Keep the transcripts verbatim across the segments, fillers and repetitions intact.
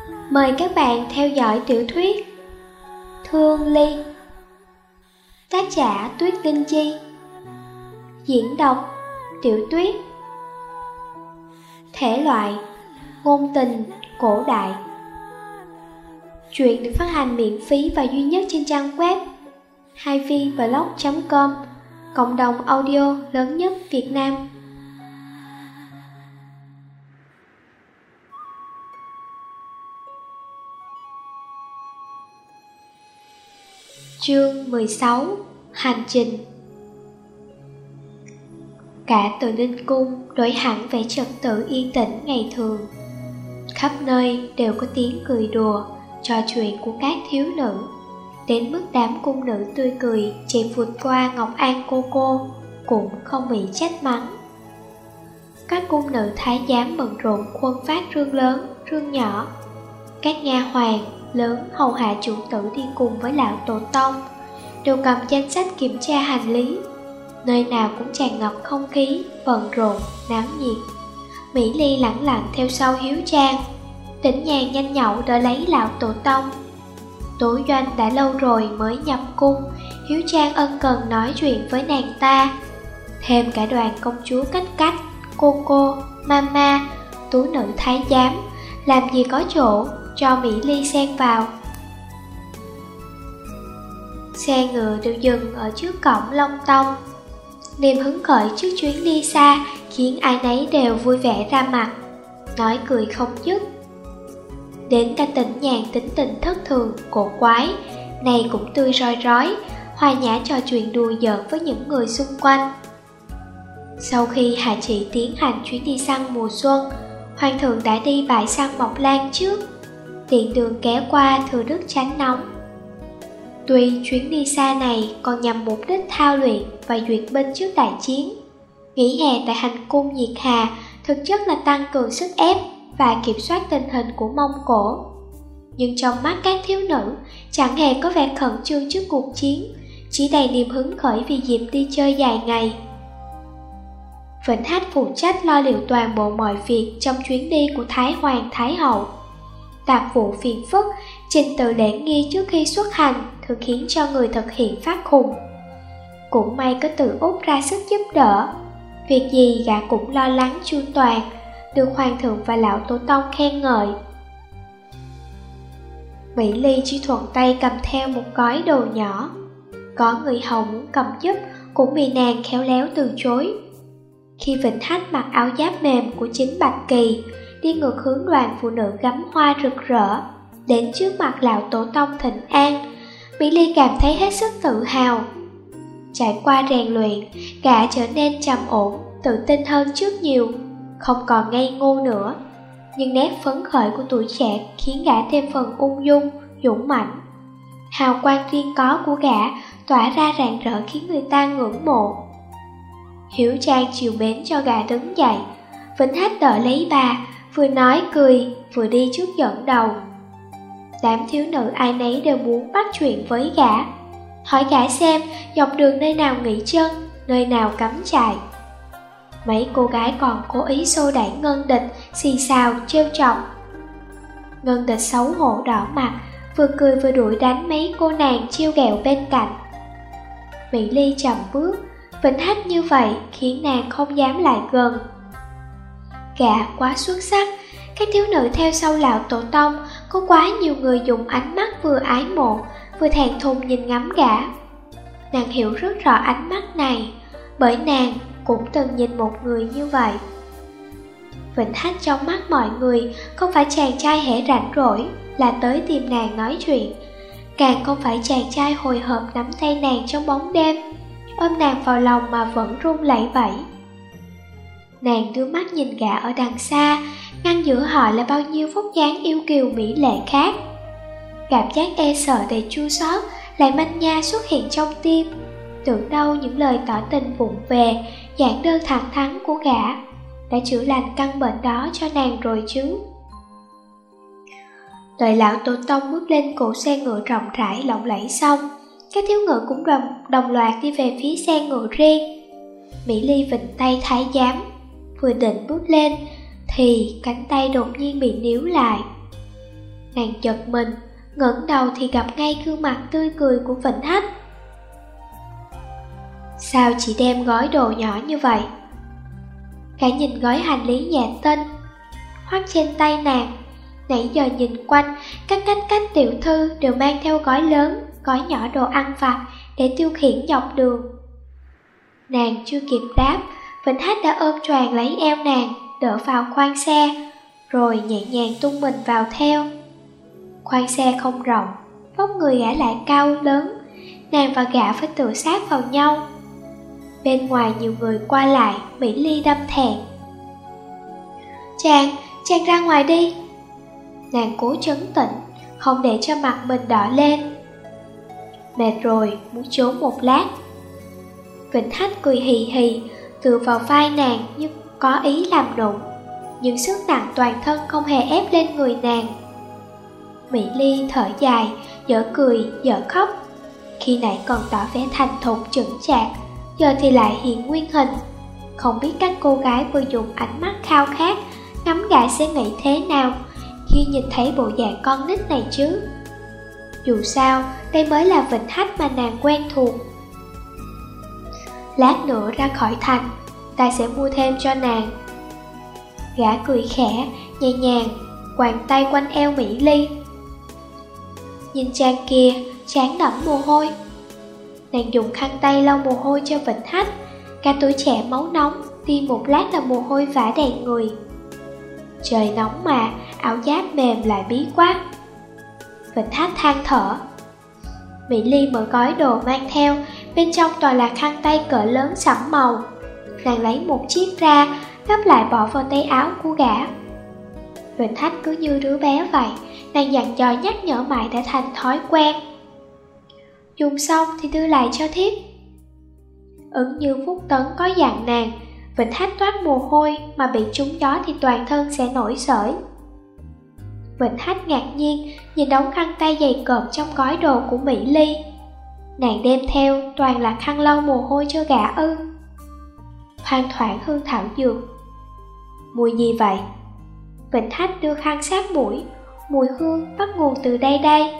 Mời các bạn theo dõi tiểu thuyết Thương Ly, tác giả Tuyết Linh Chi, diễn đọc Tiểu Tuyết. Thể loại ngôn tình cổ đại. Truyện được phát hành miễn phí và duy nhất trên trang web hai v blog chấm com, cộng đồng audio lớn nhất Việt Nam. Chương mười sáu. Hành trình. Cả Từ Ninh Cung đổi hẳn vẻ trật tự yên tĩnh ngày thường. Khắp nơi đều có tiếng cười đùa, trò chuyện của các thiếu nữ, đến mức đám cung nữ tươi cười chạy vụt qua Ngọc An cô cô cũng không bị trách mắng. Các cung nữ thái giám bận rộn khuân phát rương lớn, rương nhỏ. Các nha hoàn lớn hầu hạ chủ tử đi cùng với lão tổ tông đều cầm danh sách kiểm tra hành lý. Nơi nào cũng tràn ngập không khí bận rộn náo nhiệt. Mỹ Ly lẳng lặng theo sau Hiếu Trang, tỉnh nhàn nhanh nhậu đỡ lấy lão tổ tông. Tố Doanh đã lâu rồi mới nhập cung, Hiếu Trang ân cần nói chuyện với nàng ta. Thêm cả đoàn công chúa cách cách, cô cô, mama, tú nữ thái giám, làm gì có chỗ cho Mỹ Ly xen vào. Xe ngựa đều dừng ở trước cổng Long Tông. Niềm hứng khởi trước chuyến đi xa khiến ai nấy đều vui vẻ ra mặt, nói cười không dứt. Đến cả Tĩnh Nhàn tính tình thất thường, cổ quái, này cũng tươi rói rói, hòa nhã trò chuyện đùa giỡn với những người xung quanh. Sau khi Hạ Chỉ tiến hành chuyến đi săn mùa xuân, Hoàng thượng đã đi bãi săn Mộc Lan trước, tiện đường ghé qua Thừa Đức tránh nóng. Tuy chuyến đi xa này còn nhằm mục đích thao luyện và duyệt binh trước đại chiến, nghỉ hè tại hành cung Nhiệt Hà thực chất là tăng cường sức ép và kiểm soát tình hình của Mông Cổ. Nhưng trong mắt các thiếu nữ chẳng hề có vẻ khẩn trương trước cuộc chiến, chỉ đầy niềm hứng khởi vì dịp đi chơi dài ngày. Vĩnh Hách phụ trách lo liệu toàn bộ mọi việc trong chuyến đi của Thái Hoàng Thái Hậu. Tạp vụ phiền phức, trình tự lễ nghi trước khi xuất hành thường khiến cho người thực hiện phát khùng. Cũng may có Từ Úc ra sức giúp đỡ, việc gì gã cũng lo lắng chu toàn, được Hoàng thượng và lão tổ tông khen ngợi. Mỹ Ly chỉ thuận tay cầm theo một gói đồ nhỏ, có người hầu muốn cầm giúp cũng bị nàng khéo léo từ chối. Khi Vĩnh Hách mặc áo giáp mềm của chính Bạch Kỳ, đi ngược hướng đoàn phụ nữ gắm hoa rực rỡ, đến trước mặt lão tổ tông thịnh an, Mỹ Ly cảm thấy hết sức tự hào. Trải qua rèn luyện, gã trở nên trầm ổn, tự tin hơn trước nhiều, không còn ngây ngô nữa. Nhưng nét phấn khởi của tuổi trẻ khiến gã thêm phần ung dung, dũng mãnh. Hào quang riêng có của gã tỏa ra rạng rỡ khiến người ta ngưỡng mộ. Hiếu Trang chiều mến cho gã đứng dậy, Vĩnh Hách đỡ lấy bà, vừa nói cười, vừa đi trước dẫn đầu. Đám thiếu nữ ai nấy đều muốn bắt chuyện với gã, hỏi gã xem dọc đường nơi nào nghỉ chân, nơi nào cắm trại. Mấy cô gái còn cố ý xô đẩy Ngân Địch, xì xào, trêu chọc. Ngân Địch xấu hổ đỏ mặt, vừa cười vừa đuổi đánh mấy cô nàng trêu ghẹo bên cạnh. Mỹ Ly chậm bước, Vĩnh Hách như vậy khiến nàng không dám lại gần. Gã quá xuất sắc, các thiếu nữ theo sau lão tổ tông có quá nhiều người dùng ánh mắt vừa ái mộ vừa thẹn thùng nhìn ngắm gã. Nàng hiểu rất rõ ánh mắt này, bởi nàng cũng từng nhìn một người như vậy. Vĩnh Hách trong mắt mọi người không phải chàng trai hễ rảnh rỗi là tới tìm nàng nói chuyện, càng không phải chàng trai hồi hộp nắm tay nàng trong bóng đêm, ôm nàng vào lòng mà vẫn run lẩy bẩy. Nàng đưa mắt nhìn gã ở đằng xa, ngăn giữa họ là bao nhiêu vóc dáng yêu kiều mỹ lệ khác. Cảm giác e sợ đầy chua xót lại manh nha xuất hiện trong tim. Tưởng đâu những lời tỏ tình vụng về, giản đơn thẳng thắn của gã đã chữa lành căn bệnh đó cho nàng rồi chứ. Đợi lão tổ tông bước lên cổ xe ngựa rộng rãi lộng lẫy xong, các thiếu ngựa cũng đồng, đồng loạt đi về phía xe ngựa riêng. Mỹ Ly vịnh tay thái giám, vừa định bước lên thì cánh tay đột nhiên bị níu lại. Nàng chợt mình, ngẩng đầu thì gặp ngay gương mặt tươi cười của Vĩnh Hách. Sao chị đem gói đồ nhỏ như vậy? Gã nhìn gói hành lý dạ tinh khoác trên tay nàng. Nãy giờ nhìn quanh, các cách cách tiểu thư đều mang theo gói lớn, gói nhỏ đồ ăn vặt để tiêu khiển dọc đường. Nàng chưa kịp đáp, Vĩnh Hách đã ôm choàng lấy eo nàng, đỡ vào khoang xe, rồi nhẹ nhàng tung mình vào theo. Khoang xe không rộng, vóc người gã lại cao lớn, nàng và gã phải tựa sát vào nhau. Bên ngoài nhiều người qua lại, Mỹ Ly đâm thẹn. Chàng, chàng ra ngoài đi. Nàng cố trấn tĩnh, không để cho mặt mình đỏ lên. Mệt rồi, muốn trốn một lát. Vĩnh Hách cười hì hì, tựa vào vai nàng như có ý làm nũng, nhưng sức nặng toàn thân không hề ép lên người nàng. Mỹ Ly thở dài, dở cười, dở khóc. Khi nãy còn tỏ vẻ thành thục chững chạc, giờ thì lại hiện nguyên hình. Không biết các cô gái vừa dùng ánh mắt khao khát ngắm gã sẽ nghĩ thế nào khi nhìn thấy bộ dạng con nít này chứ. Dù sao, đây mới là Vĩnh Hách mà nàng quen thuộc. Lát nữa ra khỏi thành, ta sẽ mua thêm cho nàng. Gã cười khẽ, nhẹ nhàng, quàng tay quanh eo Mỹ Ly. Nhìn chàng kia, trán đẫm mồ hôi. Nàng dùng khăn tay lau mồ hôi cho Vĩnh Hách. Cả tuổi trẻ máu nóng, đi một lát là mồ hôi vã đầy người. Trời nóng mà, áo giáp mềm lại bí quá. Vĩnh Hách than thở. Mỹ Ly mở gói đồ mang theo, bên trong toàn là khăn tay cỡ lớn sẫm màu. Nàng lấy một chiếc ra, gấp lại bỏ vào tay áo của gã. Vĩnh Hách cứ như đứa bé vậy, nàng dặn dò nhắc nhở mãi đã thành thói quen. Dùng xong thì đưa lại cho thiếp. Ứng như Phúc Tấn có dặn nàng, Vĩnh Hách toát mồ hôi mà bị trúng gió thì toàn thân sẽ nổi sởi. Vĩnh Hách ngạc nhiên nhìn đống khăn tay dày cộm trong gói đồ của Mỹ Ly. Nàng đem theo toàn là khăn lau mồ hôi cho gã ư? Thoang thoảng hương thảo dược. Mùi gì vậy? Vĩnh Hách đưa khăn sát mũi. Mùi hương bắt nguồn từ đây đây.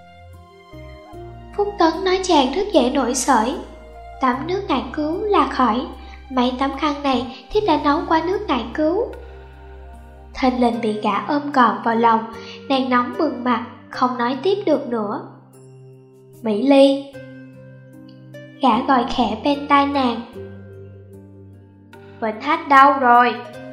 Phúc Tấn nói chàng rất dễ nổi sởi. Tắm nước ngải cứu là khỏi. Mấy tấm khăn này thiếp đã nấu qua nước ngải cứu. Thình lình bị gã ôm gọn vào lòng, nàng nóng bừng mặt, không nói tiếp được nữa. Mỹ Ly. Gã gọi khẽ bên tai nàng. Vĩnh Hách đâu rồi?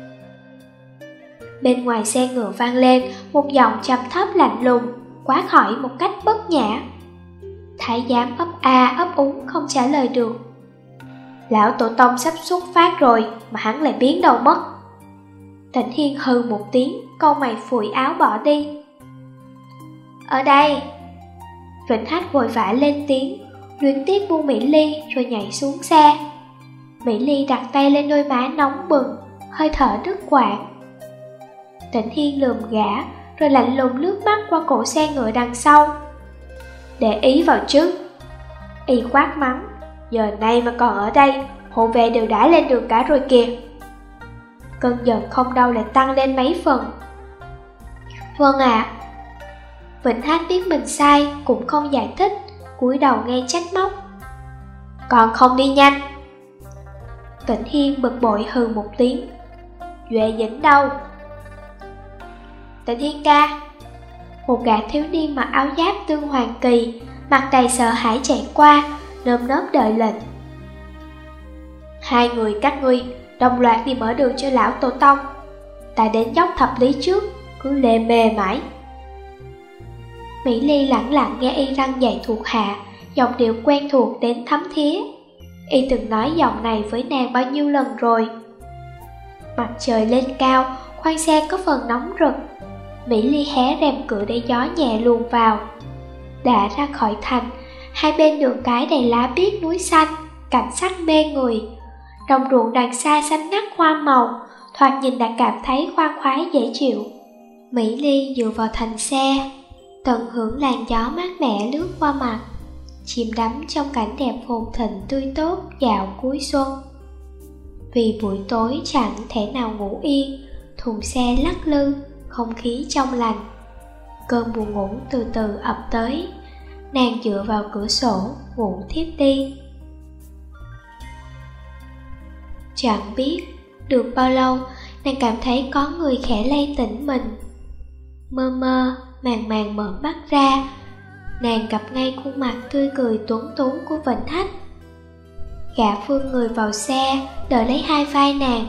Bên ngoài xe ngựa vang lên một giọng trầm thấp lạnh lùng, quá khỏi một cách bất nhã. Thái giám ấp a ấp úng không trả lời được. Lão tổ tông sắp xuất phát rồi mà hắn lại biến đâu mất. Tĩnh Hiên hừ một tiếng, câu mày phủi áo bỏ đi. Ở đây. Vĩnh Hách vội vã lên tiếng, luyến tiếc buông Mỹ Ly rồi nhảy xuống xe. Mỹ Ly đặt tay lên đôi má nóng bừng, hơi thở đứt quãng. Tĩnh Hiên lườm gã, rồi lạnh lùng lướt mắt qua cổ xe ngựa đằng sau. Để ý vào chứ. Y quát mắng. Giờ này mà còn ở đây, hộ vệ đều đã lên đường cả rồi kìa. Cơn giận không đâu lại tăng lên mấy phần. Vâng ạ. À. Vĩnh Hách biết mình sai, cũng không giải thích, cúi đầu nghe trách móc. Còn không đi nhanh. Tĩnh Hiên bực bội hừ một tiếng. Duệ Dĩnh đâu? Tĩnh Hiên ca. Một gã thiếu niên mặc áo giáp tương hoàng kỳ, mặt đầy sợ hãi chạy qua, nơm nớp đợi lệnh. Hai người các ngươi đồng loạt đi mở đường cho lão tổ tông. Ta đến dốc thập lý trước, cứ lề mề mãi. Mỹ Ly lẳng lặng nghe y răng dạy thuộc hạ, giọng điệu quen thuộc đến thấm thía. Y từng nói giọng này với nàng bao nhiêu lần rồi. Mặt trời lên cao, khoang xe có phần nóng rực. Mỹ Ly hé rèm cửa để gió nhẹ luồn vào. Đã ra khỏi thành, hai bên đường cái đầy lá biếc núi xanh, cảnh sắc mê người. Đồng ruộng đằng xa xanh ngắt hoa màu, thoạt nhìn đã cảm thấy khoan khoái dễ chịu. Mỹ Ly dựa vào thành xe, tận hưởng làn gió mát mẻ lướt qua mặt, chìm đắm trong cảnh đẹp phồn thịnh tươi tốt dạo cuối xuân. Vì buổi tối chẳng thể nào ngủ yên, thùng xe lắc lư, không khí trong lành. Cơn buồn ngủ từ từ ập tới. Nàng dựa vào cửa sổ, ngủ thiếp đi. Chẳng biết được bao lâu, nàng cảm thấy có người khẽ lay tỉnh mình. Mơ mơ, màng màng mở mắt ra, nàng gặp ngay khuôn mặt tươi cười tuấn tú của Vĩnh Hách. Gã phương người vào xe, đợi lấy hai vai nàng.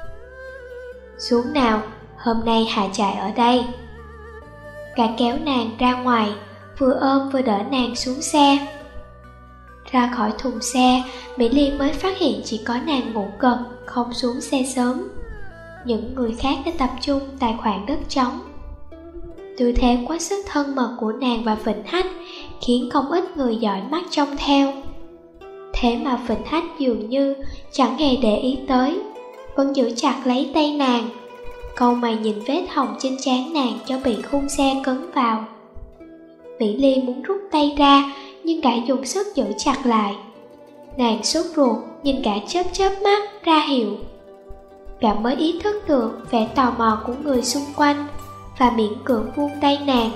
Xuống nào, hôm nay hạ trại ở đây. Gã kéo nàng ra ngoài, vừa ôm vừa đỡ nàng xuống xe. Ra khỏi thùng xe, Mỹ Ly mới phát hiện chỉ có nàng ngủ gật, không xuống xe sớm. Những người khác đã tập trung tại khoảng đất trống. Tư thế quá sức thân mật của nàng và Vĩnh Hách khiến không ít người dõi mắt trông theo. Thế mà Vĩnh Hách dường như chẳng hề để ý tới, vẫn giữ chặt lấy tay nàng, câu mày nhìn vết hồng trên trán nàng cho bị khung xe cấn vào. Mỹ Ly muốn rút tay ra, nhưng gã dùng sức giữ chặt lại. Nàng sốt ruột nhìn gã chớp chớp mắt ra hiệu. Gã mới ý thức được vẻ tò mò của người xung quanh và miễn cưỡng buông tay nàng.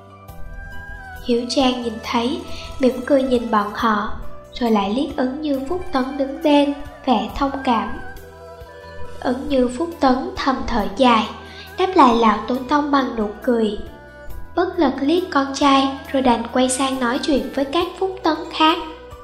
Hiếu Trang nhìn thấy, mỉm cười nhìn bọn họ, rồi lại liếc Ứng Như Phúc Tấn đứng bên, vẻ thông cảm. Ứng Như Phúc Tấn thầm thở dài, đáp lại lão tổ tông bằng nụ cười. Bất lực liếc con trai rồi đành quay sang nói chuyện với các Phúc Tấn khác.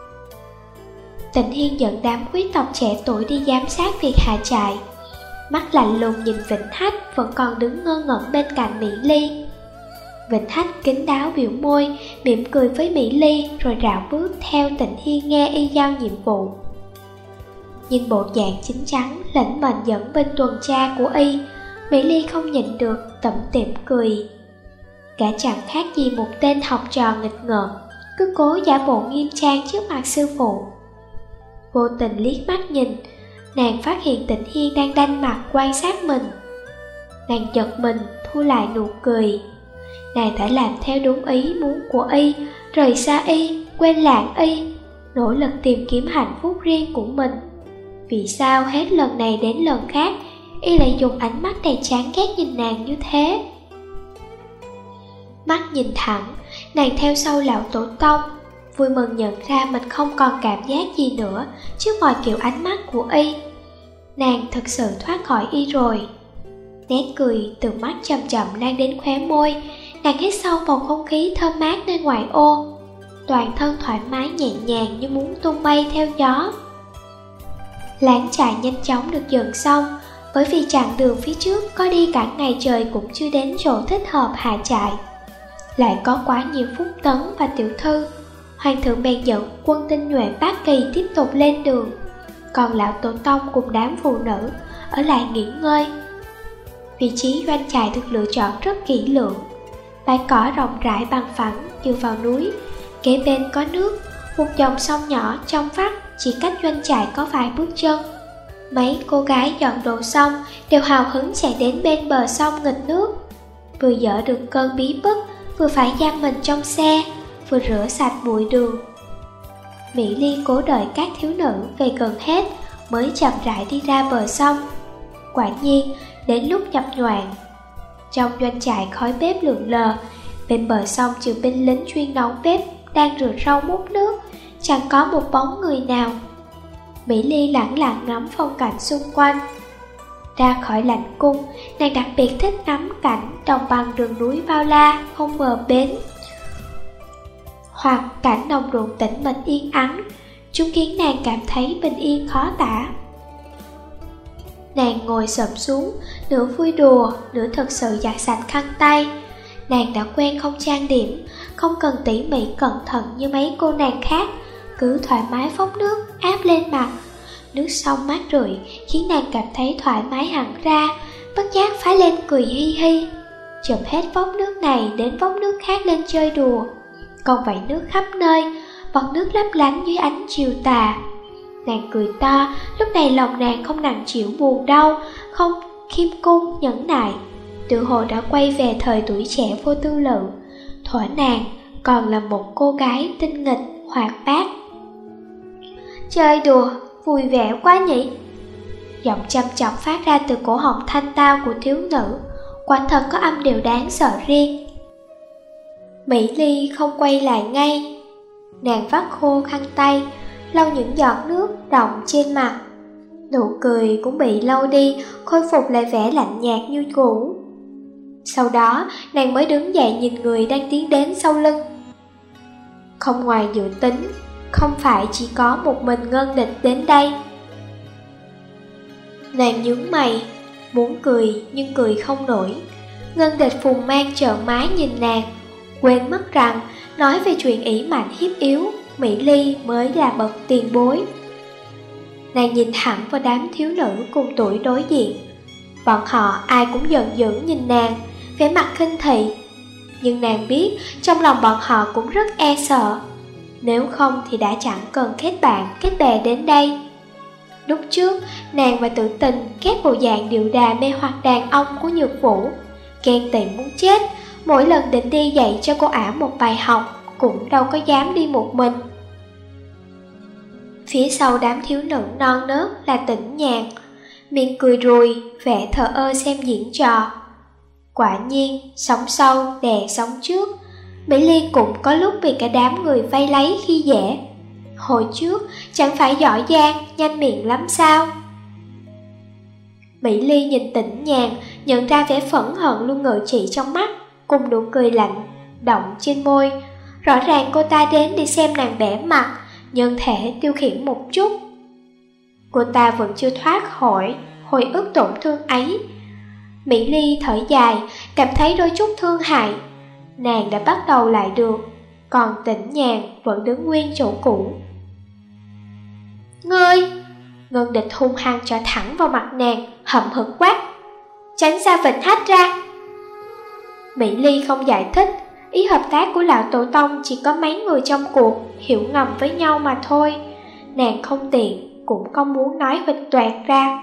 Tịnh Hiên dẫn đám quý tộc trẻ tuổi đi giám sát việc hạ trại, mắt lạnh lùng nhìn Vĩnh Hách vẫn còn đứng ngơ ngẩn bên cạnh Mỹ Ly. Vĩnh Hách kín đáo biểu môi, mỉm cười với Mỹ Ly rồi rảo bước theo Tịnh Hiên nghe y giao nhiệm vụ. Nhìn bộ dạng chín chắn, lĩnh mệnh dẫn bên tuần tra của y, Mỹ Ly không nhịn được tủm tỉm cười. Gã chẳng khác gì một tên học trò nghịch ngợm, cứ cố giả bộ nghiêm trang trước mặt sư phụ. Vô tình liếc mắt nhìn, nàng phát hiện Tịnh Hiên đang đanh mặt quan sát mình. Nàng giật mình, thu lại nụ cười. Nàng đã làm theo đúng ý muốn của y, rời xa y, quên lãng y, nỗ lực tìm kiếm hạnh phúc riêng của mình. Vì sao hết lần này đến lần khác, y lại dùng ánh mắt đầy chán ghét nhìn nàng như thế? Mắt nhìn thẳng, nàng theo sau lão tổ tông, vui mừng nhận ra mình không còn cảm giác gì nữa trước mọi kiểu ánh mắt của y. Nàng thực sự thoát khỏi y rồi. Nét cười từ mắt chậm chậm lan đến khóe môi. Nàng hít sâu vào không khí thơm mát nơi ngoài ô, toàn thân thoải mái nhẹ nhàng như muốn tung bay theo gió. Láng trại nhanh chóng được dựng xong, bởi vì chặng đường phía trước có đi cả ngày trời cũng chưa đến chỗ thích hợp hạ trại. Lại có quá nhiều Phúc Tấn và tiểu thư. Hoàng thượng bèn dẫn quân tinh nhuệ Bát Kỳ tiếp tục lên đường, còn lão tổ tông cùng đám phụ nữ ở lại nghỉ ngơi. Vị trí doanh trại được lựa chọn rất kỹ lưỡng. Bãi cỏ rộng rãi bằng phẳng dựa vào núi, kế bên có nước, một dòng sông nhỏ trong vắt chỉ cách doanh trại có vài bước chân. Mấy cô gái dọn đồ xong đều hào hứng chạy đến bên bờ sông nghịch nước, vừa dỡ được cơn bí bức, vừa phải giam mình trong xe, vừa rửa sạch bụi đường. Mỹ Ly cố đợi các thiếu nữ về gần hết mới chậm rãi đi ra bờ sông. Quả nhiên đến lúc nhập nhoạng, trong doanh trại khói bếp lượn lờ, bên bờ sông trừ binh lính chuyên nấu bếp đang rửa rau múc nước, chẳng có một bóng người nào. Mỹ Ly lẳng lặng ngắm phong cảnh xung quanh. Ra khỏi lãnh cung, nàng đặc biệt thích ngắm cảnh đồng bằng rừng núi bao la không bờ bến, hoặc cảnh đồng ruộng tĩnh mịch yên ắng. Chúng khiến nàng cảm thấy bình yên khó tả. Nàng ngồi xổm xuống, nửa vui đùa, nửa thực sự giặt sạch khăn tay. Nàng đã quen không trang điểm, không cần tỉ mỉ cẩn thận như mấy cô nàng khác, cứ thoải mái phốc nước áp lên mặt. Nước sông mát rượi khiến nàng cảm thấy thoải mái hẳn ra, bất giác phá lên cười hi hi. Chụp hết vốc nước này đến vốc nước khác lên chơi đùa, còn vẩy nước khắp nơi, bọt nước lấp lánh dưới ánh chiều tà. Nàng cười to, lúc này lòng nàng không nặng chịu buồn đau, không khiêm cung nhẫn nại, tự hồ đã quay về thời tuổi trẻ vô tư lự, thuở nàng còn là một cô gái tinh nghịch hoạt bát. Chơi đùa vui vẻ quá nhỉ? Giọng chăm chọc phát ra từ cổ họng thanh tao của thiếu nữ, quả thật có âm điệu đáng sợ riêng. Mỹ Ly không quay lại ngay. Nàng vắt khô khăn tay, lau những giọt nước đọng trên mặt. Nụ cười cũng bị lau đi, khôi phục lại vẻ lạnh nhạt như cũ. Sau đó, nàng mới đứng dậy nhìn người đang tiến đến sau lưng. Không ngoài dự tính, không phải chỉ có một mình Ngân Địch đến đây. Nàng nhướng mày, muốn cười nhưng cười không nổi. Ngân Địch phùng mang trợn má nhìn nàng, quên mất rằng nói về chuyện ỷ mạnh hiếp yếu, Mỹ Ly mới là bậc tiền bối. Nàng nhìn thẳng vào đám thiếu nữ cùng tuổi đối diện. Bọn họ ai cũng giận dữ nhìn nàng, vẻ mặt khinh thị. Nhưng nàng biết trong lòng bọn họ cũng rất e sợ. Nếu không thì đã chẳng cần kết bạn, kết bè đến đây. Lúc trước, nàng và Tử Tình ghét bộ dạng điệu đà mê hoặc đàn ông của Nhược Vũ, ghen tị muốn chết. Mỗi lần định đi dạy cho cô ả một bài học, cũng đâu có dám đi một mình. Phía sau đám thiếu nữ non nớt là Tĩnh Nhàn, miệng cười rùi, vẻ thờ ơ xem diễn trò. Quả nhiên, sóng sau đè sóng trước. Mỹ Ly cũng có lúc bị cả đám người vây lấy khi dễ. Hồi trước, chẳng phải giỏi giang, nhanh miệng lắm sao? Mỹ Ly nhìn Tĩnh Nhàn, nhận ra vẻ phẫn hận luôn ngự trị trong mắt, cùng nụ cười lạnh, động trên môi. Rõ ràng cô ta đến để xem nàng bẻ mặt, nhân thể tiêu khiển một chút. Cô ta vẫn chưa thoát khỏi hồi ức tổn thương ấy. Mỹ Ly thở dài, cảm thấy đôi chút thương hại. Nàng đã bắt đầu lại được, còn Tĩnh Nhàn vẫn đứng nguyên chỗ cũ. Ngươi! Ngân Địch hung hăng cho thẳng vào mặt nàng, hậm hực quát. Tránh xa Vịnh Hách ra! Mỹ Ly không giải thích, ý hợp tác của lão tổ tông chỉ có mấy người trong cuộc hiểu ngầm với nhau mà thôi. Nàng không tiện, cũng không muốn nói huỵch toẹt ra.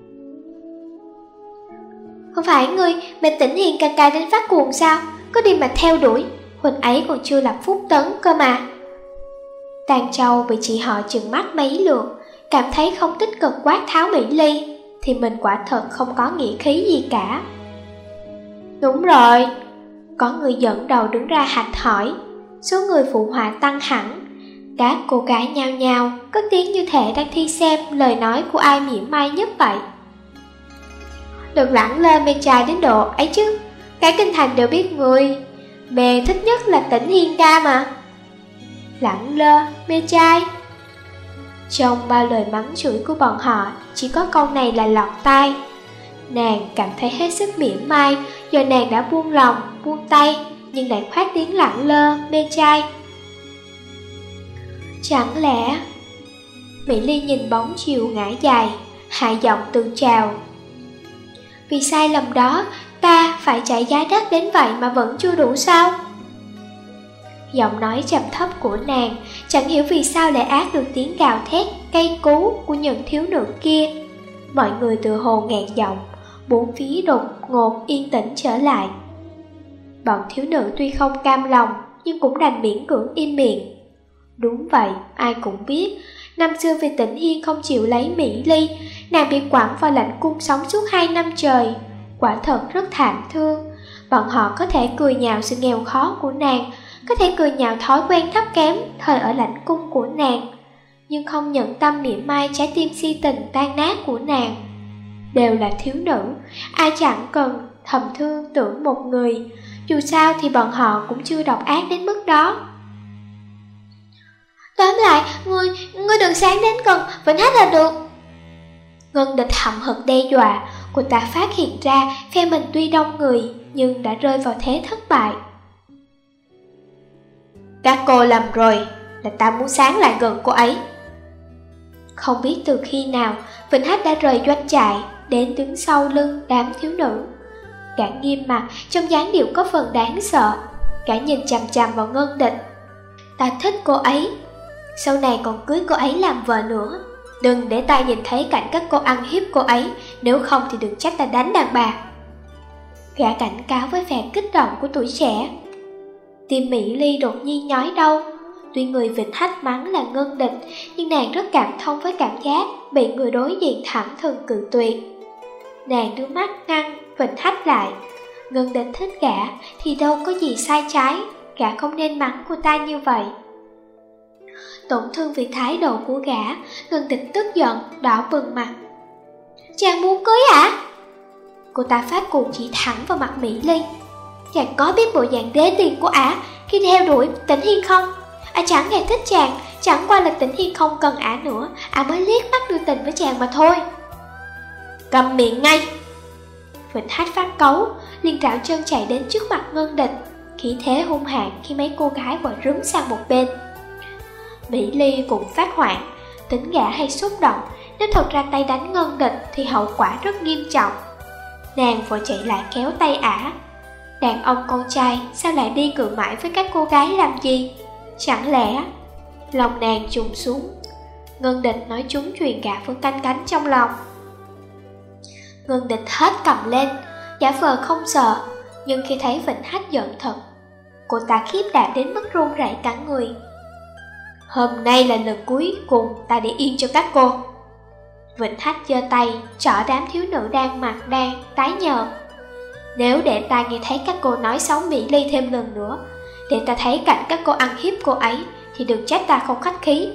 Không phải ngươi mẹ Tĩnh Hiền ca ca đến phát cuồng sao? Có đi mà theo đuổi, huynh ấy còn chưa lập phúc tấn cơ mà. Tàn Châu bị chị họ trừng mắt mấy lượt, cảm thấy không tích cực quát tháo Mỹ Ly, thì mình quả thật không có nghĩa khí gì cả. Đúng rồi, có người dẫn đầu đứng ra hạch hỏi. Số người phụ họa tăng hẳn. Các cô gái nhao nhao cất tiếng như thể đang thi xem lời nói của ai mỉa mai nhất vậy. Đừng lẳng lơ mê trai đến độ ấy chứ. Cả kinh thành đều biết người mê thích nhất là Tĩnh Hiên ca mà. Lẳng lơ, mê trai. Trong bao lời mắng chửi của bọn họ, chỉ có câu này là lọt tai. Nàng cảm thấy hết sức mỉa mai. Giờ nàng đã buông lòng, buông tay, nhưng lại khoát tiếng lẳng lơ, mê trai. Chẳng lẽ... Mỹ Ly nhìn bóng chiều ngã dài, hạ giọng tự trào. Vì sai lầm đó, ta phải trả giá đắt đến vậy mà vẫn chưa đủ sao? Giọng nói trầm thấp của nàng chẳng hiểu vì sao lại át được tiếng gào thét cay cú của những thiếu nữ kia. Mọi người tự hồ ngẹn giọng, bốn phía đột ngột yên tĩnh trở lại. Bọn thiếu nữ tuy không cam lòng, nhưng cũng đành miễn cưỡng im miệng. Đúng vậy, ai cũng biết, năm xưa vì Tĩnh Hiên không chịu lấy Mỹ Ly, nàng bị quẳng vào lãnh cung sống suốt hai năm trời. Quả thật rất thảm thương. Bọn họ có thể cười nhạo sự nghèo khó của nàng, có thể cười nhạo thói quen thấp kém thời ở lãnh cung của nàng, nhưng không nhận tâm mỉa mai trái tim si tình tan nát của nàng. Đều là thiếu nữ, ai chẳng cần thầm thương tưởng một người. Dù sao thì bọn họ cũng chưa độc ác đến mức đó. Tóm lại, ngươi, ngươi đừng sáng đến gần Vịnh Hách là được. Ngân Địch hậm hực đe dọa. Cô ta phát hiện ra phe mình tuy đông người, nhưng đã rơi vào thế thất bại. Các cô lầm rồi, là ta muốn sáng lại gần cô ấy. Không biết từ khi nào, Vịnh Hách đã rời doanh trại, đến đứng sau lưng đám thiếu nữ. Gã nghiêm mặt, trong dáng điệu có phần đáng sợ. Gã nhìn chằm chằm vào Ngân Địch. Ta thích cô ấy, sau này còn cưới cô ấy làm vợ nữa. Đừng để ta nhìn thấy cảnh các cô ăn hiếp cô ấy, nếu không thì đừng trách ta đánh đàn bà. Gã cảnh cáo với vẻ kích động của tuổi trẻ. Tim Mỹ Ly đột nhiên nhói đau. Tuy người Vịnh Hách mắng là Ngân Địch, nhưng nàng rất cảm thông với cảm giác bị người đối diện thẳng thừng cự tuyệt. Nàng đưa mắt ngăn Vịnh Hách lại. Ngân Địch thích gã thì đâu có gì sai trái. gã không nên mắng cô ta như vậy. Tổn thương vì thái độ của gã, Ngân Địch tức giận, đỏ bừng mặt. Chàng muốn cưới hả? Cô ta phát cuồng chỉ thẳng vào mặt Mỹ Ly. Chàng có biết bộ dạng đê tiện của ả khi theo đuổi Tĩnh Hiên không? Ả chẳng hề thích chàng, chẳng qua là Tĩnh Hiên không cần ả nữa, ả mới liếc mắt đưa tình với chàng mà thôi. Cầm miệng ngay! Vịnh Hách phát cáu, liền trảo chân chạy đến trước mặt Ngân Địch, khí thế hung hãn khi mấy cô gái vội rúm sang một bên. Mỹ Ly cũng phát hoảng, tính gã hay xúc động, nếu thật ra tay đánh Ngân Địch thì hậu quả rất nghiêm trọng. Nàng vội chạy lại kéo tay ả. Đàn ông con trai sao lại đi cự mãi với các cô gái làm gì? Chẳng lẽ... Lòng nàng trùng xuống. Ngân Địch nói trúng chuyện gã vẫn canh cánh trong lòng. Ngân Địch hết cầm lên, giả vờ không sợ, nhưng khi thấy Vịnh Hách giận thật, cô ta khiếp đảm đến mức run rẩy cả người. Hôm nay là lần cuối cùng ta để yên cho các cô. Vịnh Hách giơ tay trỏ đám thiếu nữ đang mặt đang tái nhợt. Nếu để ta nghe thấy các cô nói xấu Mỹ Ly thêm lần nữa, để ta thấy cảnh các cô ăn hiếp cô ấy, thì đừng trách ta không khách khí.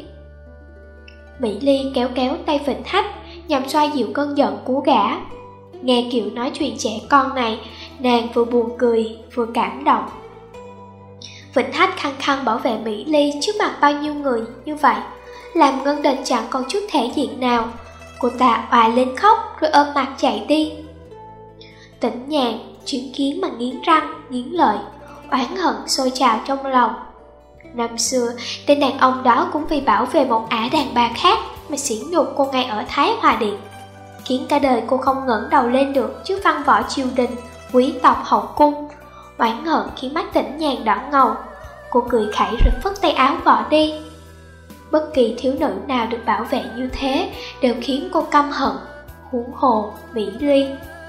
Mỹ Ly kéo kéo tay Vịnh Hách nhằm xoa dịu cơn giận của gã. Nghe kiểu nói chuyện trẻ con này, nàng vừa buồn cười vừa cảm động. Vịnh Hách khăng khăng bảo vệ Mỹ Ly trước mặt bao nhiêu người như vậy, làm Ngân Địch chẳng còn chút thể diện nào. Cô ta òa lên khóc rồi ôm mặt chạy đi. Tĩnh Nhàn chứng kiến mà nghiến răng nghiến lợi, oán hận sôi trào trong lòng. Năm xưa tên đàn ông đó cũng vì bảo vệ một ả đàn bà khác mà sỉ nhục cô ngay ở Thái Hòa Điện, khiến cả đời cô không ngẩng đầu lên được trước văn võ triều đình, quý tộc hậu cung. Oán hận khiến mắt Tĩnh Nhàn đỏ ngầu, cô cười khẩy rồi phất tay áo bỏ đi. Bất kỳ thiếu nữ nào được bảo vệ như thế đều khiến cô căm hận, huống hồ Mỹ Ly.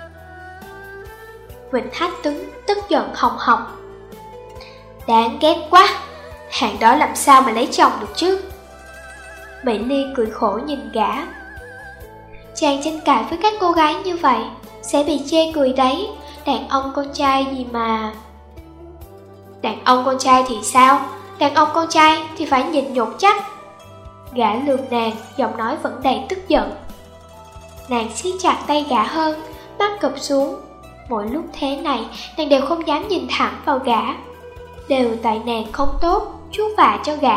Vịnh Hách Tuấn tức giận hồng hộc. Đáng ghét quá, hàng đó làm sao mà lấy chồng được chứ? Mỹ Ly cười khổ nhìn gã. Chàng tranh cãi với các cô gái như vậy sẽ bị chê cười đấy, đàn ông con trai gì mà. Đàn ông con trai thì sao? Đàn ông con trai thì phải nhịn nhục chắc. Gã lườm nàng, giọng nói vẫn đầy tức giận. Nàng siết chặt tay gã hơn, mắt cụp xuống. Mỗi lúc thế này, nàng đều không dám nhìn thẳng vào gã. Đều tại nàng không tốt, chuốc vạ cho gã.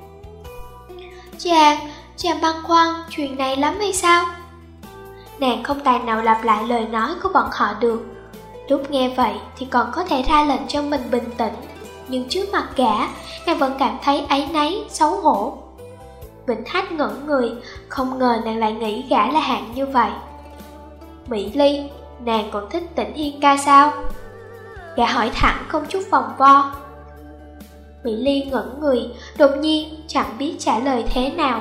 Chàng, chàng băn khoăn chuyện này lắm hay sao? Nàng không tài nào lặp lại lời nói của bọn họ được. Lúc nghe vậy thì còn có thể ra lệnh cho mình bình tĩnh, nhưng trước mặt gã, nàng vẫn cảm thấy áy náy, xấu hổ. Vịnh Hách ngẩn người, không ngờ nàng lại nghĩ gã là hạng như vậy. Mỹ Ly, nàng còn thích Tĩnh Hiên ca sao? Gã hỏi thẳng không chút vòng vo. Mỹ Ly ngẩn người, đột nhiên chẳng biết trả lời thế nào.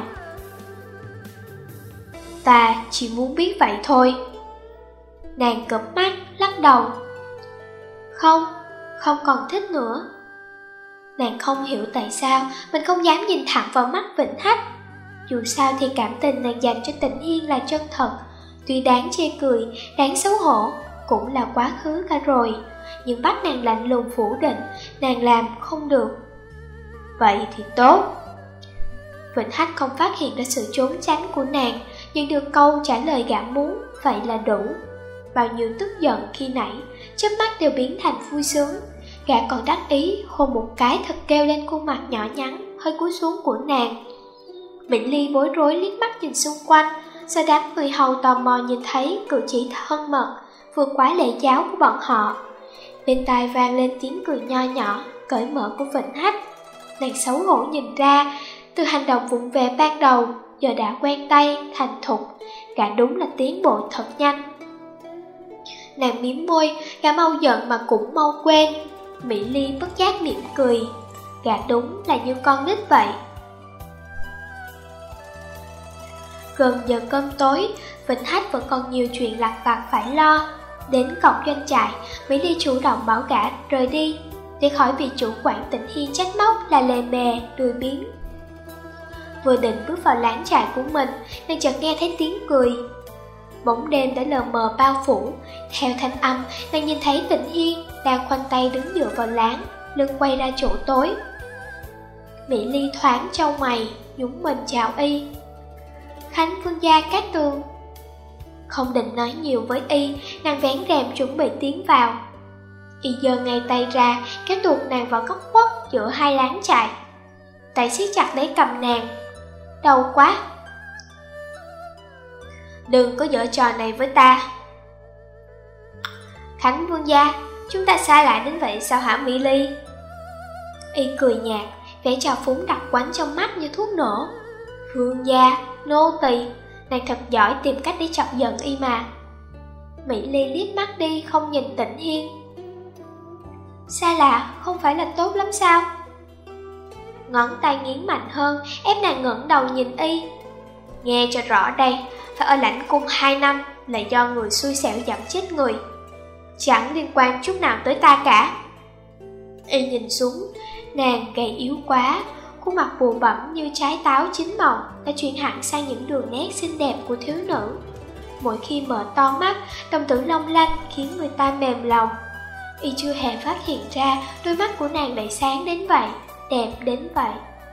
Ta chỉ muốn biết vậy thôi. Nàng cụp mắt, lắc đầu. Không, không còn thích nữa. Nàng không hiểu tại sao mình không dám nhìn thẳng vào mắt Vịnh Hách. Dù sao thì cảm tình nàng dành cho Tĩnh Hiên là chân thật, tuy đáng chê cười, đáng xấu hổ, cũng là quá khứ cả rồi. Nhưng bắt nàng lạnh lùng phủ định, nàng làm không được. Vậy thì tốt. Vịnh Hách không phát hiện ra sự trốn tránh của nàng, nhưng được câu trả lời gã muốn, vậy là đủ. Bao nhiêu tức giận khi nãy, chớp mắt đều biến thành vui sướng. Gã còn đắc ý hôn một cái thật kêu lên khuôn mặt nhỏ nhắn, hơi cúi xuống của nàng. Mỹ Ly bối rối liếc mắt nhìn xung quanh, sau đám người hầu tò mò nhìn thấy cử chỉ thân mật, vượt quá lễ giáo của bọn họ. Bên tai vang lên tiếng cười nho nhỏ, cởi mở của Vịnh Hách. Nàng xấu hổ nhìn ra, từ hành động vụng về ban đầu, giờ đã quen tay, thành thục, gã đúng là tiến bộ thật nhanh. Nàng mím môi, gã mau giận mà cũng mau quên. Mỹ Ly bất giác mỉm cười, gã đúng là như con nít vậy. Gần giờ cơm tối, Vịnh Hách vẫn còn nhiều chuyện lặt vặt phải lo. Đến cổng doanh trại, Mỹ Ly chủ động bảo gã rời đi, để khỏi bị chủ quản Tĩnh Hiên trách móc là lề mề, lười biếng. Vừa định bước vào láng trại của mình, nàng chợt nghe thấy tiếng cười. Bóng đêm đã lờ mờ bao phủ, theo thanh âm, nàng nhìn thấy Tĩnh Hiên đang khoanh tay đứng dựa vào láng, lưng quay ra chỗ tối. Mỹ Ly thoáng chau mày, nhún mình chào y. Khánh vương gia Cát Tường. Không định nói nhiều với y, nàng vén rèm chuẩn bị tiến vào. Y giơ ngay tay ra, kéo tuột nàng vào góc khuất giữa hai láng chạy. Tay siết chặt lấy cầm nàng. Đau quá. Đừng có giở trò này với ta. Khánh vương gia, chúng ta xa lại đến vậy sao hả Mỹ Ly? Y cười nhạt, vẻ trào phúng đặc quánh trong mắt như thuốc nổ. Vương gia, nô tỳ, nàng thật giỏi tìm cách để chọc giận y mà. Mỹ Ly liếc mắt đi, không nhìn Tĩnh Hiên. Xa lạ, không phải là tốt lắm sao? Ngón tay nghiến mạnh hơn, ép nàng ngẩng đầu nhìn y. Nghe cho rõ đây, phải ở lãnh cung hai năm là do người xui xẻo dẫm chết người, chẳng liên quan chút nào tới ta cả. Y nhìn xuống, nàng gầy yếu quá, khuôn mặt buồn bẩm như trái táo chín mọng đã chuyển hẳn sang những đường nét xinh đẹp của thiếu nữ. Mỗi khi mở to mắt, đồng tử long lanh khiến người ta mềm lòng. Y chưa hề phát hiện ra đôi mắt của nàng lại sáng đến vậy, đẹp đến vậy.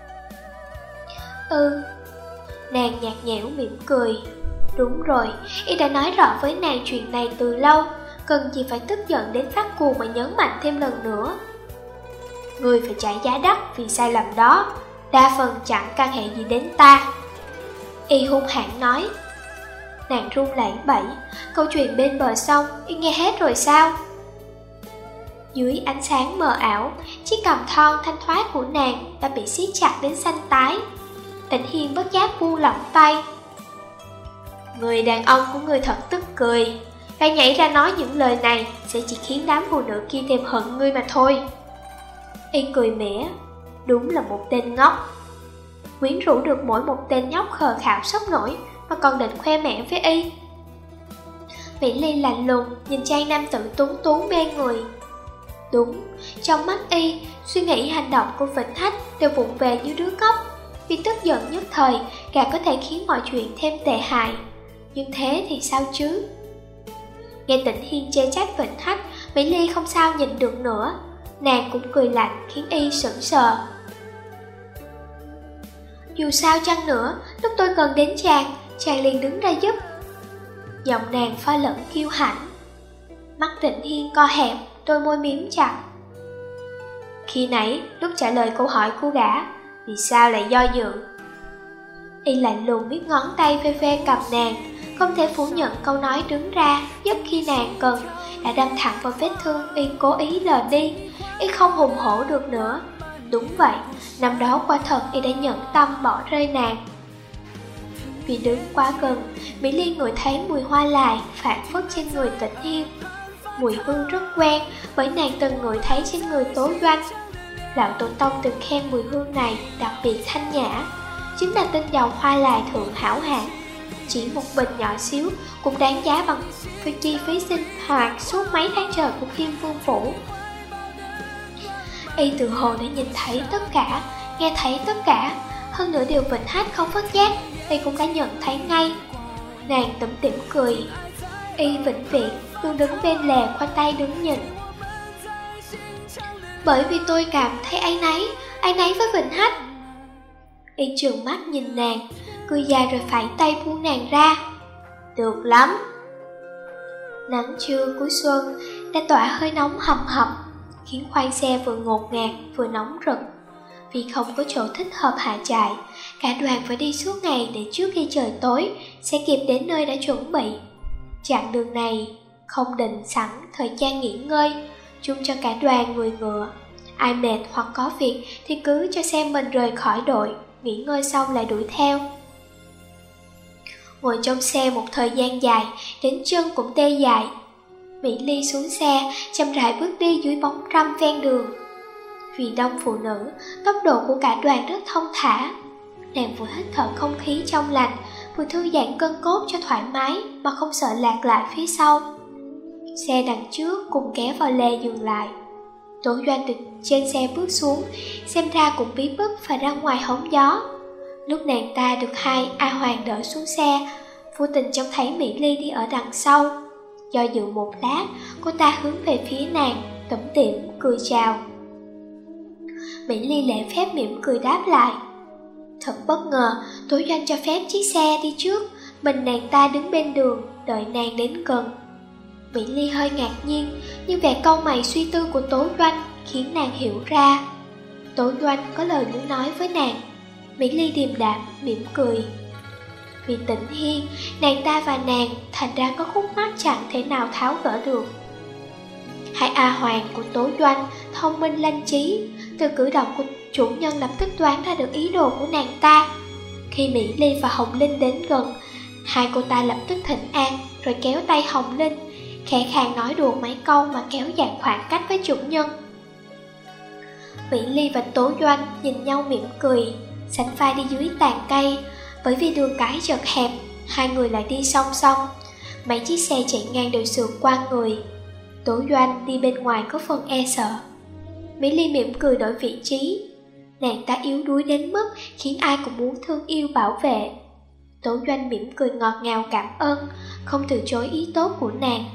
Ừ. Nàng nhạt nhẽo mỉm cười. Đúng rồi, y đã nói rõ với nàng chuyện này từ lâu, cần gì phải tức giận đến phát cuồng mà nhấn mạnh thêm lần nữa. Người phải trả giá đắt vì sai lầm đó, đa phần chẳng can hệ gì đến ta. Y hung hãn nói. Nàng run lẩy bẩy. Câu chuyện bên bờ sông y nghe hết rồi sao? Dưới ánh sáng mờ ảo, chiếc cằm thon thanh thoát của nàng đã bị siết chặt đến xanh tái. Tĩnh Hiên bất giác buông lỏng tay. Người đàn ông của người thật tức cười, phải nhảy ra nói những lời này sẽ chỉ khiến đám phụ nữ kia thêm hận ngươi mà thôi. Y cười mỉa. Đúng là một tên ngốc. Quyến rũ được mỗi một tên nhóc khờ khạo sốc nổi mà còn định khoe mẽ với y. Mỹ Ly lạnh lùng nhìn trang nam tử tuấn tú mê người. Đúng, trong mắt y, suy nghĩ hành động của Vĩnh Hách đều vụng về như đứa ngốc. Vì tức giận nhất thời, càng có thể khiến mọi chuyện thêm tệ hại. Nhưng thế thì sao chứ? Nghe Tĩnh Hiên chê trách Vĩnh Hách, Mỹ Ly không sao nhìn được nữa. Nàng cũng cười lạnh khiến y sững sờ. Dù sao chăng nữa, lúc tôi cần đến chàng, chàng liền đứng ra giúp. Giọng nàng pha lẫn kiêu hãnh. Mắt Tĩnh Hiên co hẹp, đôi môi miếm chặt. Khi nãy, lúc trả lời câu hỏi của gã, vì sao lại do dự? Y lạnh lùng biết ngón tay phê phê cầm nàng, không thể phủ nhận câu nói đứng ra giúp khi nàng cần, đã đâm thẳng vào vết thương y cố ý lờ đi. Y không hùng hổ được nữa. Đúng vậy, năm đó quả thật y đã nhẫn tâm bỏ rơi nàng. Vì đứng quá gần, Mỹ Ly ngửi thấy mùi hoa lài phản phất trên người Tĩnh Hiên. Mùi hương rất quen bởi nàng từng ngửi thấy trên người Tố Doanh. Lão tổ tông từng khen mùi hương này đặc biệt thanh nhã, chính là tinh dầu hoa lài thượng hảo hạng. Chỉ một bình nhỏ xíu cũng đáng giá bằng phi chi phí sinh hoạt suốt mấy tháng trời của Khiêm Vương Phủ. Y tự hồ đã nhìn thấy tất cả, nghe thấy tất cả, hơn nữa điều Vĩnh Hách không phát giác, y cũng đã nhận thấy ngay. Nàng tủm tỉm cười. Y vĩnh viễn luôn đứng bên lề khoanh tay đứng nhìn. Bởi vì tôi cảm thấy áy náy, áy náy với Vĩnh Hách. Y trừng mắt nhìn nàng, cười dài rồi phẩy tay buông nàng ra. Được lắm. Nắng trưa cuối xuân đã tỏa hơi nóng hầm hập, khiến khoang xe vừa ngột ngạt vừa nóng rực. Vì không có chỗ thích hợp hạ trại, cả đoàn phải đi suốt ngày để trước khi trời tối sẽ kịp đến nơi đã chuẩn bị. Chặng đường này không định sẵn thời gian nghỉ ngơi, chung cho cả đoàn người ngựa. Ai mệt hoặc có việc thì cứ cho xe mình rời khỏi đội, nghỉ ngơi xong lại đuổi theo. Ngồi trong xe một thời gian dài, đến chân cũng tê dại. Mỹ Ly xuống xe, chậm rãi bước đi dưới bóng râm ven đường. Vì đông phụ nữ, tốc độ của cả đoàn rất thông thả. Nàng vừa hít thở không khí trong lành, vừa thư giãn cơn cốt cho thoải mái mà không sợ lạc lại phía sau. Xe đằng trước cùng kéo vào lề dừng lại. Tố Doanh từ trên xe bước xuống, xem ra cũng bí bức phải ra ngoài hóng gió. Lúc nàng ta được hai A Hoàng đỡ xuống xe, vô tình trông thấy Mỹ Ly đi ở đằng sau. Do dự một lát, cô ta hướng về phía nàng, tủm tỉm cười chào. Mỹ Ly lễ phép mỉm cười đáp lại. Thật bất ngờ, Tố Doanh cho phép chiếc xe đi trước, mình nàng ta đứng bên đường, đợi nàng đến gần. Mỹ Ly hơi ngạc nhiên, nhưng vẻ cau mày suy tư của Tố Doanh khiến nàng hiểu ra. Tố Doanh có lời muốn nói với nàng. Mỹ Ly điềm đạm, mỉm cười. Vì Tĩnh Hiên, nàng ta và nàng thành ra có khúc mắc chẳng thể nào tháo gỡ được. Hai A Hoàng của Tố Doanh thông minh lanh trí, từ cử động của chủ nhân lập tức đoán ra được ý đồ của nàng ta. Khi Mỹ Ly và Hồng Linh đến gần, hai cô ta lập tức thỉnh an, rồi kéo tay Hồng Linh, khẽ khàng nói đùa mấy câu mà kéo dài khoảng cách với chủ nhân. Mỹ Ly và Tố Doanh nhìn nhau mỉm cười, sánh vai đi dưới tàn cây. Bởi vì đường cái chật hẹp, hai người lại đi song song. Mấy chiếc xe chạy ngang đều sượt qua người. Tố Doanh đi bên ngoài có phần e sợ. Mỹ Ly mỉm cười đổi vị trí. Nàng ta yếu đuối đến mức khiến ai cũng muốn thương yêu bảo vệ. Tố Doanh mỉm cười ngọt ngào cảm ơn, không từ chối ý tốt của nàng.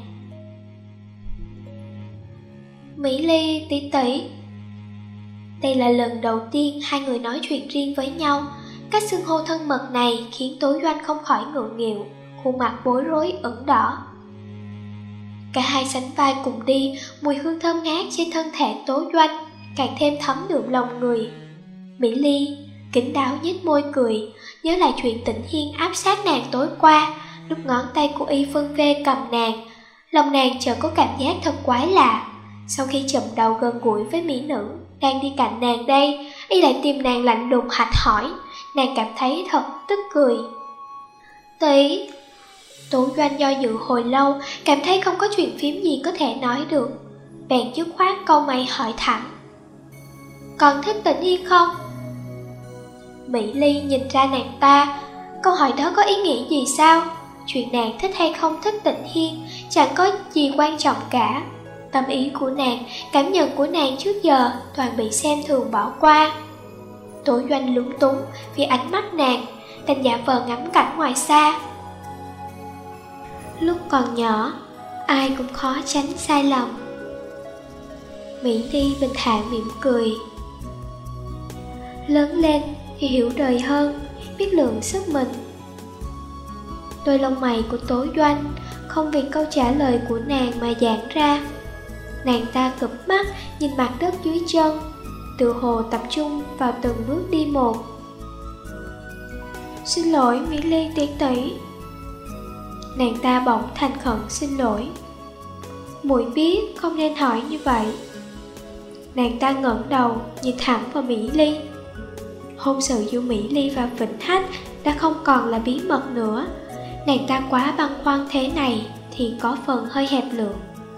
Mỹ Ly tí tỷ. Đây là lần đầu tiên hai người nói chuyện riêng với nhau. Cách xưng hô thân mật này khiến Tố Doanh không khỏi ngượng nghịu, khuôn mặt bối rối ửng đỏ. Cả hai sánh vai cùng đi, mùi hương thơm ngát trên thân thể Tố Doanh càng thêm thấm đượm lòng người. Mỹ Ly kín đáo nhếch môi cười, nhớ lại chuyện Tĩnh Hiên áp sát nàng tối qua, lúc ngón tay của y phân vê cầm nàng. Lòng nàng chợt có cảm giác thật quái lạ. Sau khi chụm đầu gần gũi với mỹ nữ đang đi cạnh nàng đây, y lại tìm nàng lạnh lùng hạch hỏi. Nàng cảm thấy thật tức cười. Tỷ. Tố Doanh do dự hồi lâu, cảm thấy không có chuyện phím gì có thể nói được, bèn dứt khoát câu mày hỏi thẳng. Còn thích Tĩnh Hiên không? Mỹ Ly nhìn ra nàng ta. Câu hỏi đó có ý nghĩa gì sao? Chuyện nàng thích hay không thích Tĩnh Hiên chẳng có gì quan trọng cả. Tâm ý của nàng, cảm nhận của nàng trước giờ toàn bị xem thường bỏ qua. Tố Doanh lúng túng vì ánh mắt nàng, đành giả vờ ngắm cảnh ngoài xa. Lúc còn nhỏ, ai cũng khó tránh sai lầm. Mỹ Ly bình thản mỉm cười. Lớn lên thì hiểu đời hơn, biết lượng sức mình. Đôi lông mày của Tố Doanh không vì câu trả lời của nàng mà giãn ra. Nàng ta cụp mắt nhìn mặt đất dưới chân, tự hồ tập trung vào từng bước đi một. Xin lỗi Mỹ Ly tỷ tỷ. Nàng ta bỗng thành khẩn xin lỗi. Muội biết không nên hỏi như vậy. Nàng ta ngẩng đầu nhìn thẳng vào Mỹ Ly. Hôn sự giữa Mỹ Ly và Vĩnh Hách đã không còn là bí mật nữa. Nàng ta quá băn khoăn thế này thì có phần hơi hẹp lượng.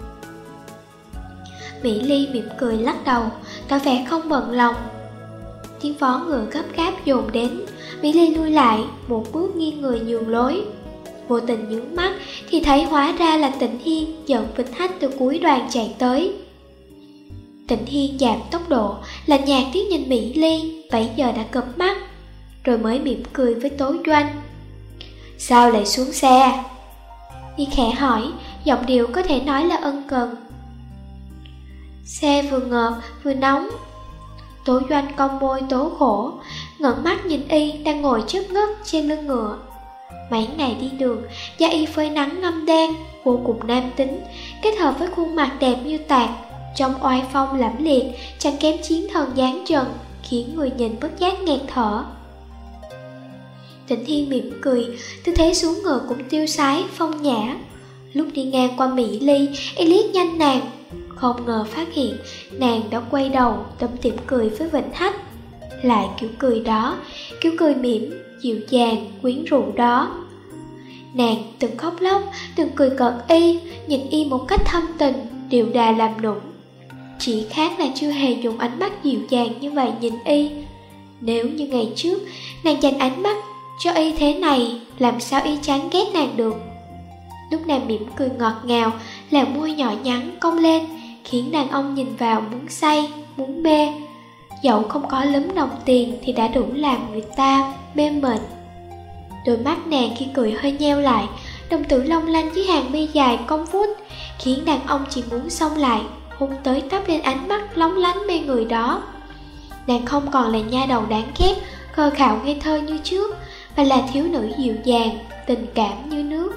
Mỹ Ly mỉm cười lắc đầu, tỏ vẻ không bận lòng. Tiếng vó ngựa gấp gáp dồn đến, Mỹ Ly lui lại một bước nghiêng người nhường lối. Vô tình nhướng mắt thì thấy hóa ra là Tĩnh Hiên dẫn Vĩnh Hách từ cuối đoàn chạy tới. Tĩnh Hiên giảm tốc độ, lạnh nhạt liếc nhìn Mỹ Ly, bấy giờ đã cụp mắt, rồi mới mỉm cười với Tố Doanh. Sao lại xuống xe? Y khẽ hỏi, giọng điệu có thể nói là ân cần. Xe vừa ngợp vừa nóng. Tố Doanh cong môi tố khổ, ngẩng mắt nhìn y đang ngồi chớp ngất trên lưng ngựa. Mấy ngày đi đường, da y phơi nắng ngâm đen, vô cùng nam tính, kết hợp với khuôn mặt đẹp như tạc, trong oai phong lẫm liệt, chẳng kém chiến thần dáng trần, khiến người nhìn bất giác nghẹt thở. Tĩnh Hiên mỉm cười, tư thế xuống ngựa cũng tiêu sái, phong nhã. Lúc đi ngang qua Mỹ Ly, y liếc nhanh nàng, không ngờ phát hiện nàng đã quay đầu tủm tỉm cười với Vĩnh Hách. Lại kiểu cười đó, kiểu cười mỉm, dịu dàng, quyến rũ đó. Nàng từng khóc lóc, từng cười cợt y, nhìn y một cách thâm tình, điệu đà làm nũng. Chỉ khác là chưa hề dùng ánh mắt dịu dàng như vậy nhìn y. Nếu như ngày trước nàng dành ánh mắt cho y thế này, làm sao y chán ghét nàng được. Lúc nàng mỉm cười ngọt ngào, làn môi nhỏ nhắn cong lên, khiến đàn ông nhìn vào muốn say, muốn mê. Dẫu không có lúm đồng tiền thì đã đủ làm người ta mê mệt. Đôi mắt nàng khi cười hơi nheo lại, đồng tử long lanh với hàng mi dài cong vút, khiến đàn ông chỉ muốn xông lại, hôn tới tấp lên ánh mắt lóng lánh mê người đó. nàng không còn là nha đầu đáng ghét, khờ khạo ngây thơ như trước, mà là thiếu nữ dịu dàng, tình cảm như nước.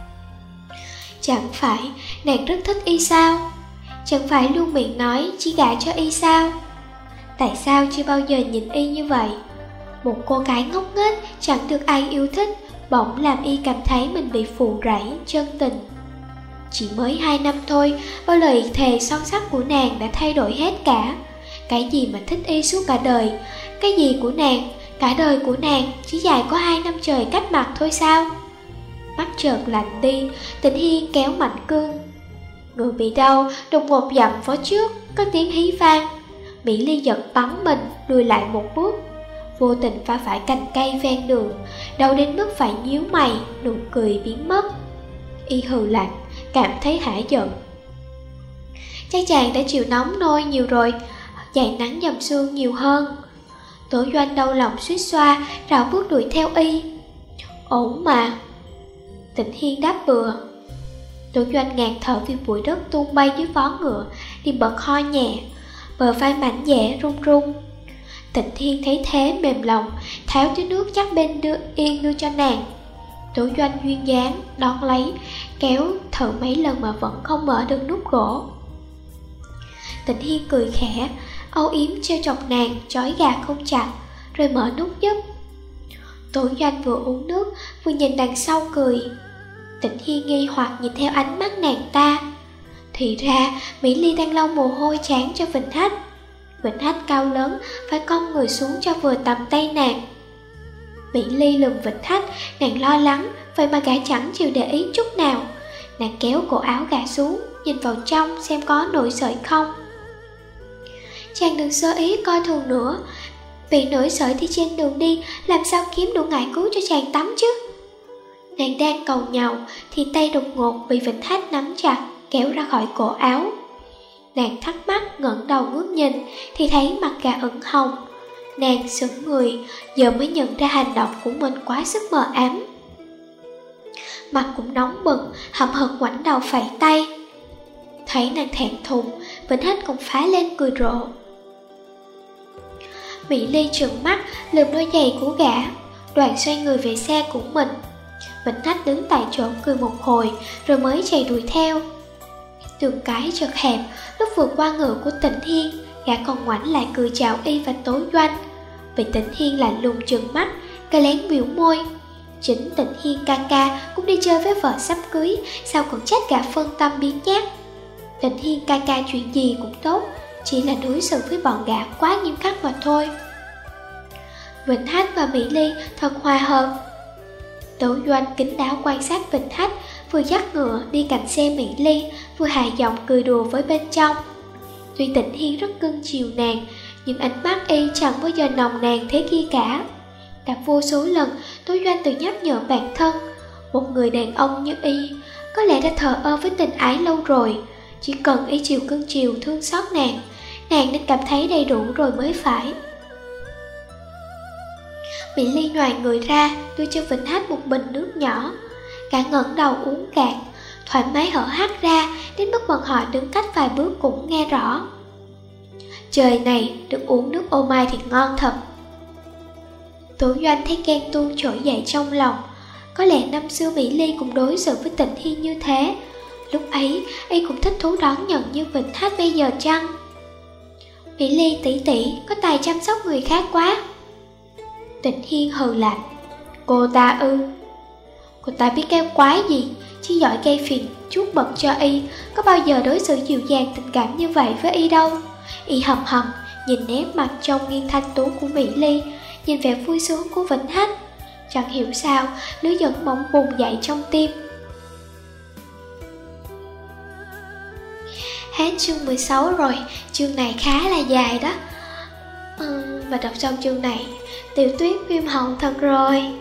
Chẳng phải nàng rất thích y sao? Chẳng phải luôn miệng nói chỉ gả cho y sao? Tại sao chưa bao giờ nhìn y như vậy? Một cô gái ngốc nghếch chẳng được ai yêu thích, bỗng làm y cảm thấy mình bị phụ rẫy, chân tình. Chỉ mới hai năm thôi, bao lời thề son sắt của nàng đã thay đổi hết cả. Cái gì mà thích y suốt cả đời? Cái gì của nàng, cả đời của nàng chỉ dài có hai năm trời cách mặt thôi sao? Mắt chợt lạnh đi, Tịnh Hiên kéo Mạnh Cương. Người bị đau đột ngột dậm phía trước, có tiếng hí vang. Mỹ Ly giật bắn mình, lùi lại một bước, vô tình phá phải cành cây ven đường, đau đến mức phải nhíu mày, nụ cười biến mất. Y hừ lạnh, cảm thấy hả giận. Chắc chàng đã chịu nóng nôi nhiều rồi, dậy nắng dầm sương nhiều hơn. Tổ Doanh đau lòng suýt xoa, rảo bước đuổi theo y. Ổn mà. Tịnh Hiên đáp bừa. Tổ Doanh ngạt thở vì bụi đất tung bay dưới vó ngựa, thì bật ho nhẹ, bờ vai mảnh dẻ run run. Tịnh Hiên thấy thế mềm lòng, tháo túi nước chắc bên đưa yên đưa cho nàng. Tổ Doanh duyên dáng đón lấy, kéo thở mấy lần mà vẫn không mở được nút gỗ. Tịnh Hiên cười khẽ, âu yếm trêu chọc nàng, trói gà không chặt, rồi mở nút giúp. Tổ Doanh vừa uống nước, vừa nhìn đằng sau cười. Tịnh Hiên nghi hoặc nhìn theo ánh mắt nàng ta. Thì ra Mỹ Ly đang lau mồ hôi chán cho Vĩnh Hách. Vĩnh Hách cao lớn, phải cong người xuống cho vừa tầm tay nàng. Mỹ Ly lườm Vĩnh Hách, nàng lo lắng, vậy mà gã chẳng chịu để ý chút nào. Nàng kéo cổ áo gã xuống, nhìn vào trong xem có nổi sợi không. Chàng đừng sơ ý coi thường nữa, bị nổi sợi thì trên đường đi làm sao kiếm đủ ngải cứu cho chàng tắm chứ. Nàng đang cầu nhàu thì tay đột ngột bị Vĩnh Hách nắm chặt, kéo ra khỏi cổ áo. Nàng thắc mắc ngẩng đầu ngước nhìn thì thấy mặt gã ửng hồng. Nàng sững người, giờ mới nhận ra hành động của mình quá sức mờ ám. Mặt cũng nóng bừng, hậm hực ngoảnh đầu phẩy tay. Thấy nàng thẹn thùng, Vĩnh Hách cũng phá lên cười rộ. Mỹ Ly trừng mắt lườm đôi giày của gã, đoạn xoay người về xe của mình. Vĩnh Hách đứng tại chỗ cười một hồi, rồi mới chạy đuổi theo. Đường cái chật hẹp, lúc vượt qua ngựa của Tịnh Hiên, gã còn ngoảnh lại cười chào y và Tố Doanh. Vì Tịnh Hiên lạnh lùng trừng mắt, gã lén biểu môi. Chính Tịnh Hiên ca ca cũng đi chơi với vợ sắp cưới, sao còn trách gã phân tâm biến nhát. Tịnh Hiên ca ca chuyện gì cũng tốt, chỉ là đối xử với bọn gã quá nghiêm khắc mà thôi. Vĩnh Hách và Mỹ Ly thật hòa hợp. Tố Doanh kín đáo quan sát Vĩnh Hách, vừa dắt ngựa đi cạnh xe Mỹ Ly, vừa hạ giọng cười đùa với bên trong. Tuy Tịnh Hiên rất cưng chiều nàng, nhưng ánh mắt y chẳng bao giờ nồng nàn thế kia cả. Đã vô số lần Tố Doanh tự nhắc nhở bản thân, một người đàn ông như y có lẽ đã thờ ơ với tình ái lâu rồi, chỉ cần y chịu cưng chiều thương xót nàng, nàng nên cảm thấy đầy đủ rồi mới phải. Mỹ Ly nhoài người ra, đưa cho Vĩnh Hách một bình nước nhỏ. Cả ngẩng đầu uống cạn, thoải mái hở hắt ra, đến mức bọn họ đứng cách vài bước cũng nghe rõ. Trời này, được uống nước ô mai thì ngon thật. Tố Doanh thấy ghen tuông trỗi dậy trong lòng. Có lẽ năm xưa Mỹ Ly cũng đối xử với Tịnh Hiên như thế. Lúc ấy, y cũng thích thú đón nhận như Vĩnh Hách bây giờ chăng? Mỹ Ly tỷ tỷ có tài chăm sóc người khác quá. Tịnh Hiên hừ lạnh. Cô ta ư? Cô ta biết cái quái gì, chỉ giỏi gây phiền chút bận cho y, có bao giờ đối xử dịu dàng tình cảm như vậy với y đâu. Y hầm hầm nhìn nét mặt trông nghiêng thanh tú của Mỹ Ly, nhìn vẻ vui sướng của Vĩnh Hách. Chẳng hiểu sao lửa giận bỗng bùng dậy trong tim. Hết chương mười sáu rồi, chương này khá là dài đó. Ừ, và đọc xong chương này Tiểu Tuyết viêm họng thật rồi.